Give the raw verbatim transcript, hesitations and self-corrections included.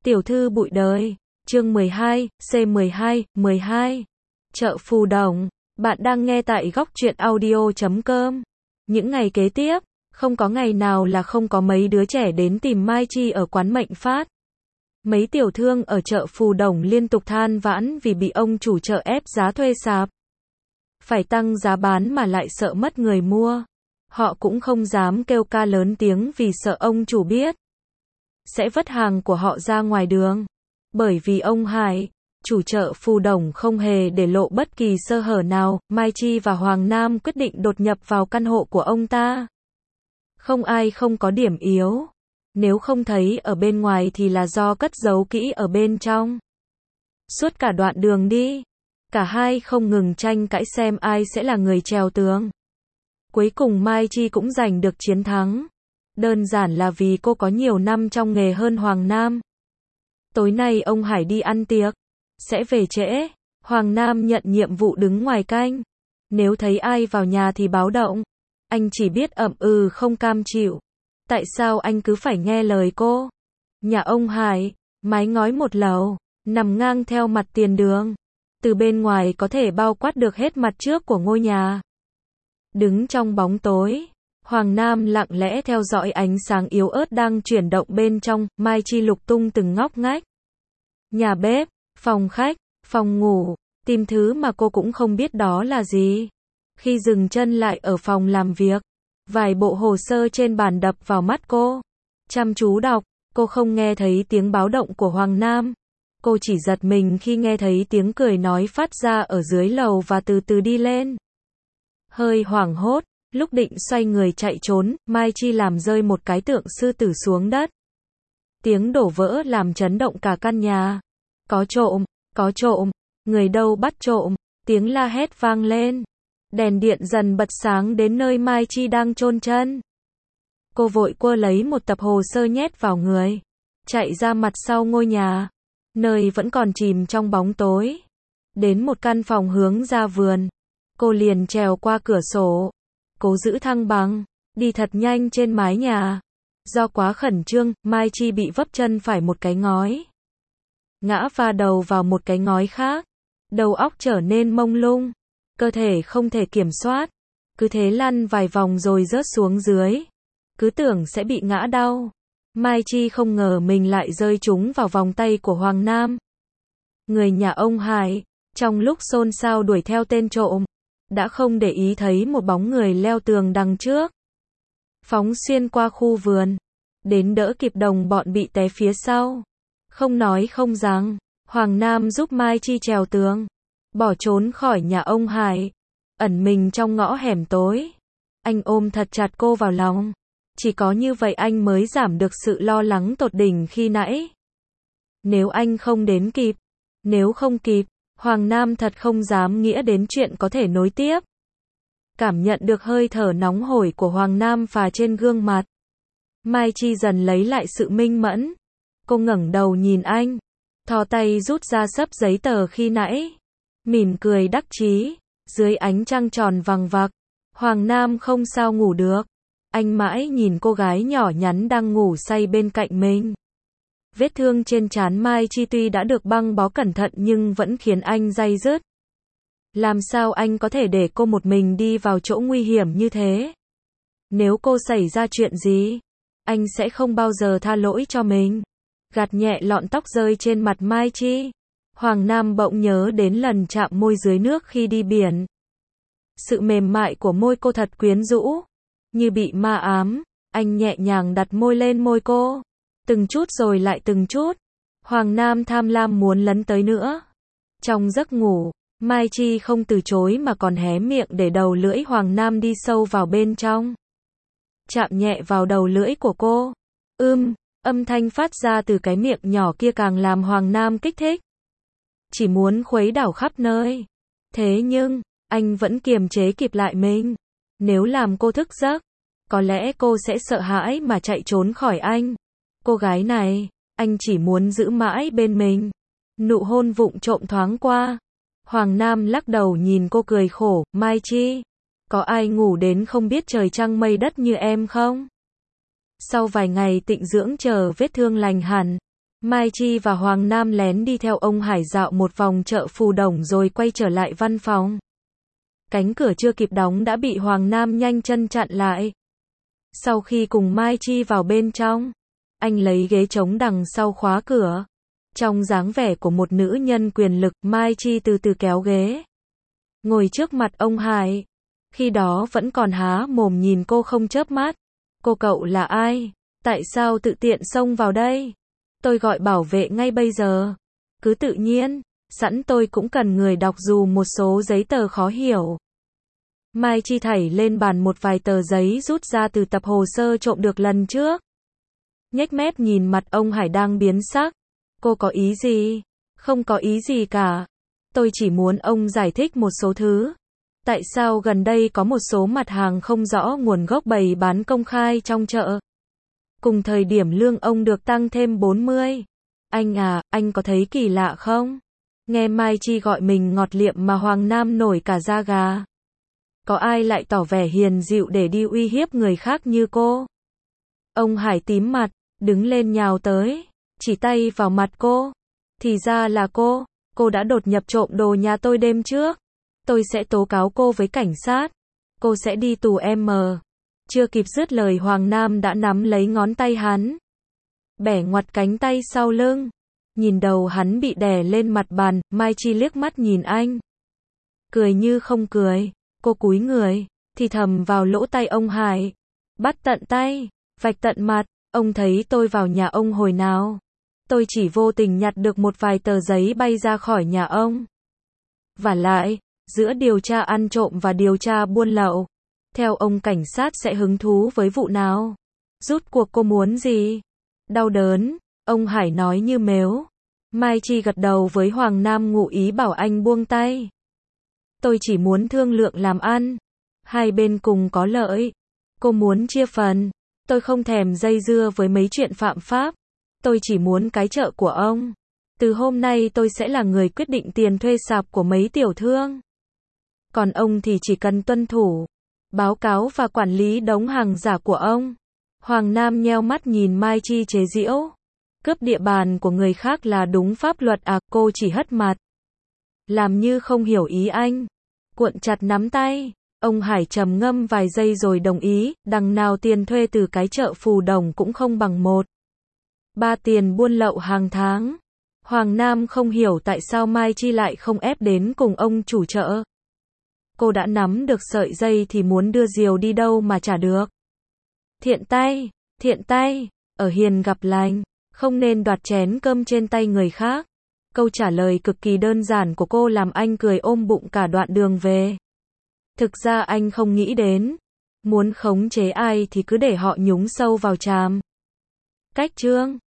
Tiểu thư bụi đời, chương mười hai, C mười hai, mười hai. Chợ Phù Đồng, bạn đang nghe tại góc truyện audio chấm com. Những ngày kế tiếp, không có ngày nào là không có mấy đứa trẻ đến tìm Mai Chi ở quán Mệnh Phát. Mấy tiểu thương ở chợ Phù Đồng liên tục than vãn vì bị ông chủ chợ ép giá thuê sạp. Phải tăng giá bán mà lại sợ mất người mua. Họ cũng không dám kêu ca lớn tiếng vì sợ ông chủ biết sẽ vất hàng của họ ra ngoài đường. Bởi vì ông Hải, chủ chợ Phù Đồng không hề để lộ bất kỳ sơ hở nào, Mai Chi và Hoàng Nam quyết định đột nhập vào căn hộ của ông ta. Không ai không có điểm yếu. Nếu không thấy ở bên ngoài thì là do cất giấu kỹ ở bên trong. Suốt cả đoạn đường đi, cả hai không ngừng tranh cãi xem ai sẽ là người trèo tường. Cuối cùng Mai Chi cũng giành được chiến thắng. Đơn giản là vì cô có nhiều năm trong nghề hơn Hoàng Nam. Tối nay ông Hải đi ăn tiệc, sẽ về trễ. Hoàng Nam nhận nhiệm vụ đứng ngoài canh. Nếu thấy ai vào nhà thì báo động. Anh chỉ biết ậm ừ không cam chịu. Tại sao anh cứ phải nghe lời cô? Nhà ông Hải, mái ngói một lầu, nằm ngang theo mặt tiền đường. Từ bên ngoài có thể bao quát được hết mặt trước của ngôi nhà. Đứng trong bóng tối, Hoàng Nam lặng lẽ theo dõi ánh sáng yếu ớt đang chuyển động bên trong. Mai Chi lục tung từng ngóc ngách. Nhà bếp, phòng khách, phòng ngủ, tìm thứ mà cô cũng không biết đó là gì. Khi dừng chân lại ở phòng làm việc, vài bộ hồ sơ trên bàn đập vào mắt cô. Chăm chú đọc, cô không nghe thấy tiếng báo động của Hoàng Nam. Cô chỉ giật mình khi nghe thấy tiếng cười nói phát ra ở dưới lầu và từ từ đi lên. Hơi hoảng hốt, lúc định xoay người chạy trốn, Mai Chi làm rơi một cái tượng sư tử xuống đất. Tiếng đổ vỡ làm chấn động cả căn nhà. Có trộm, có trộm, người đâu bắt trộm, tiếng la hét vang lên. Đèn điện dần bật sáng đến nơi Mai Chi đang chôn chân. Cô vội quơ lấy một tập hồ sơ nhét vào người, chạy ra mặt sau ngôi nhà, nơi vẫn còn chìm trong bóng tối. Đến một căn phòng hướng ra vườn, cô liền trèo qua cửa sổ, cố giữ thăng bằng, đi thật nhanh trên mái nhà. Do quá khẩn trương, Mai Chi bị vấp chân phải một cái ngói. Ngã va đầu vào một cái ngói khác. Đầu óc trở nên mông lung. Cơ thể không thể kiểm soát. Cứ thế lăn vài vòng rồi rớt xuống dưới. Cứ tưởng sẽ bị ngã đau. Mai Chi không ngờ mình lại rơi trúng vào vòng tay của Hoàng Nam. Người nhà ông Hải, trong lúc xôn xao đuổi theo tên trộm, đã không để ý thấy một bóng người leo tường đằng trước. Phóng xuyên qua khu vườn, đến đỡ kịp đồng bọn bị té phía sau. Không nói không rằng, Hoàng Nam giúp Mai Chi trèo tường, bỏ trốn khỏi nhà ông Hải, ẩn mình trong ngõ hẻm tối. Anh ôm thật chặt cô vào lòng. Chỉ có như vậy anh mới giảm được sự lo lắng tột đỉnh khi nãy. Nếu anh không đến kịp, nếu không kịp, Hoàng Nam thật không dám nghĩ đến chuyện có thể nối tiếp. Cảm nhận được hơi thở nóng hổi của Hoàng Nam phả trên gương mặt. Mai Chi dần lấy lại sự minh mẫn. Cô ngẩng đầu nhìn anh, thò tay rút ra xấp giấy tờ khi nãy, mỉm cười đắc chí. Dưới ánh trăng tròn vằng vặc, Hoàng Nam không sao ngủ được. Anh mãi nhìn cô gái nhỏ nhắn đang ngủ say bên cạnh mình. Vết thương trên trán Mai Chi tuy đã được băng bó cẩn thận nhưng vẫn khiến anh day dứt. Làm sao anh có thể để cô một mình đi vào chỗ nguy hiểm như thế? Nếu cô xảy ra chuyện gì, anh sẽ không bao giờ tha lỗi cho mình. Gạt nhẹ lọn tóc rơi trên mặt Mai Chi. Hoàng Nam bỗng nhớ đến lần chạm môi dưới nước khi đi biển. Sự mềm mại của môi cô thật quyến rũ. Như bị ma ám, anh nhẹ nhàng đặt môi lên môi cô. Từng chút rồi lại từng chút. Hoàng Nam tham lam muốn lấn tới nữa. Trong giấc ngủ, Mai Chi không từ chối mà còn hé miệng để đầu lưỡi Hoàng Nam đi sâu vào bên trong. Chạm nhẹ vào đầu lưỡi của cô. Ưm, âm thanh phát ra từ cái miệng nhỏ kia càng làm Hoàng Nam kích thích. Chỉ muốn khuấy đảo khắp nơi. Thế nhưng, anh vẫn kiềm chế kịp lại mình. Nếu làm cô thức giấc, có lẽ cô sẽ sợ hãi mà chạy trốn khỏi anh. Cô gái này, anh chỉ muốn giữ mãi bên mình. Nụ hôn vụng trộm thoáng qua. Hoàng Nam lắc đầu nhìn cô cười khổ. Mai Chi, có ai ngủ đến không biết trời trăng mây đất như em không? Sau vài ngày tịnh dưỡng chờ vết thương lành hẳn, Mai Chi và Hoàng Nam lén đi theo ông Hải dạo một vòng chợ Phù Đổng rồi quay trở lại văn phòng. Cánh cửa chưa kịp đóng đã bị Hoàng Nam nhanh chân chặn lại. Sau khi cùng Mai Chi vào bên trong, anh lấy ghế trống đằng sau khóa cửa. Trong dáng vẻ của một nữ nhân quyền lực, Mai Chi từ từ kéo ghế, ngồi trước mặt ông Hải. Khi đó vẫn còn há mồm nhìn cô không chớp mắt. Cô cậu là ai? Tại sao tự tiện xông vào đây? Tôi gọi bảo vệ ngay bây giờ. Cứ tự nhiên, sẵn tôi cũng cần người đọc dù một số giấy tờ khó hiểu. Mai Chi thảy lên bàn một vài tờ giấy rút ra từ tập hồ sơ trộm được lần trước. Nhếch mép nhìn mặt ông Hải đang biến sắc. Cô có ý gì? Không có ý gì cả. Tôi chỉ muốn ông giải thích một số thứ. Tại sao gần đây có một số mặt hàng không rõ nguồn gốc bày bán công khai trong chợ? Cùng thời điểm lương ông được tăng thêm bốn mươi. Anh à, anh có thấy kỳ lạ không? Nghe Mai Chi gọi mình ngọt liệm mà Hoàng Nam nổi cả da gà. Có ai lại tỏ vẻ hiền dịu để đi uy hiếp người khác như cô? Ông Hải tím mặt, đứng lên nhào tới, chỉ tay vào mặt cô. Thì ra là cô, cô đã đột nhập trộm đồ nhà tôi đêm trước. Tôi sẽ tố cáo cô với cảnh sát. Cô sẽ đi tù em. Chưa kịp dứt lời Hoàng Nam đã nắm lấy ngón tay hắn, bẻ ngoặt cánh tay sau lưng. Nhìn đầu hắn bị đè lên mặt bàn, Mai Chi liếc mắt nhìn anh. Cười như không cười, cô cúi người, thì thầm vào lỗ tai ông Hải. Bắt tận tay, vạch tận mặt, ông thấy tôi vào nhà ông hồi nào? Tôi chỉ vô tình nhặt được một vài tờ giấy bay ra khỏi nhà ông. Vả lại, giữa điều tra ăn trộm và điều tra buôn lậu, theo ông cảnh sát sẽ hứng thú với vụ nào? Rút cuộc cô muốn gì? Đau đớn, ông Hải nói như mếu. Mai Chi gật đầu với Hoàng Nam ngụ ý bảo anh buông tay. Tôi chỉ muốn thương lượng làm ăn. Hai bên cùng có lợi. Cô muốn chia phần. Tôi không thèm dây dưa với mấy chuyện phạm pháp. Tôi chỉ muốn cái chợ của ông. Từ hôm nay tôi sẽ là người quyết định tiền thuê sạp của mấy tiểu thương. Còn ông thì chỉ cần tuân thủ, báo cáo và quản lý đống hàng giả của ông. Hoàng Nam nheo mắt nhìn Mai Chi chế giễu. Cướp địa bàn của người khác là đúng pháp luật à? Cô chỉ hất mặt, làm như không hiểu ý anh. Cuộn chặt nắm tay. Ông Hải trầm ngâm vài giây rồi đồng ý. Đằng nào tiền thuê từ cái chợ Phù Đổng cũng không bằng một ba tiền buôn lậu hàng tháng. Hoàng Nam không hiểu tại sao Mai Chi lại không ép đến cùng ông chủ chợ. Cô đã nắm được sợi dây thì muốn đưa diều đi đâu mà trả được. Thiện tay, thiện tay, ở hiền gặp lành, không nên đoạt chén cơm trên tay người khác. Câu trả lời cực kỳ đơn giản của cô làm anh cười ôm bụng cả đoạn đường về. Thực ra anh không nghĩ đến, muốn khống chế ai thì cứ để họ nhúng sâu vào tràm. Cách chương